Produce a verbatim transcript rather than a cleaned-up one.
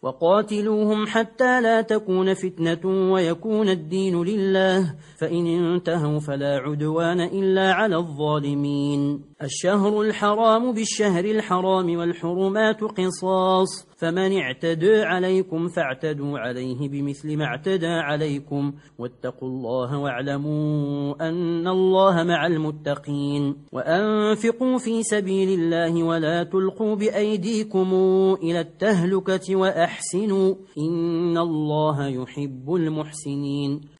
وقاتلوهم حتى لا تكون فتنة ويكون الدين لله، فإن انتهوا فلا عدوان إلا على الظالمين. الشهر الحرام بالشهر الحرام والحرمات قصاص، فمن اعتدى عليكم فاعتدوا عليه بمثل ما اعتدى عليكم، واتقوا الله واعلموا أن الله مع المتقين. وأنفقوا في سبيل الله ولا تلقوا بأيديكم إلى التهلكة وأحسنوا إن الله يحب المحسنين.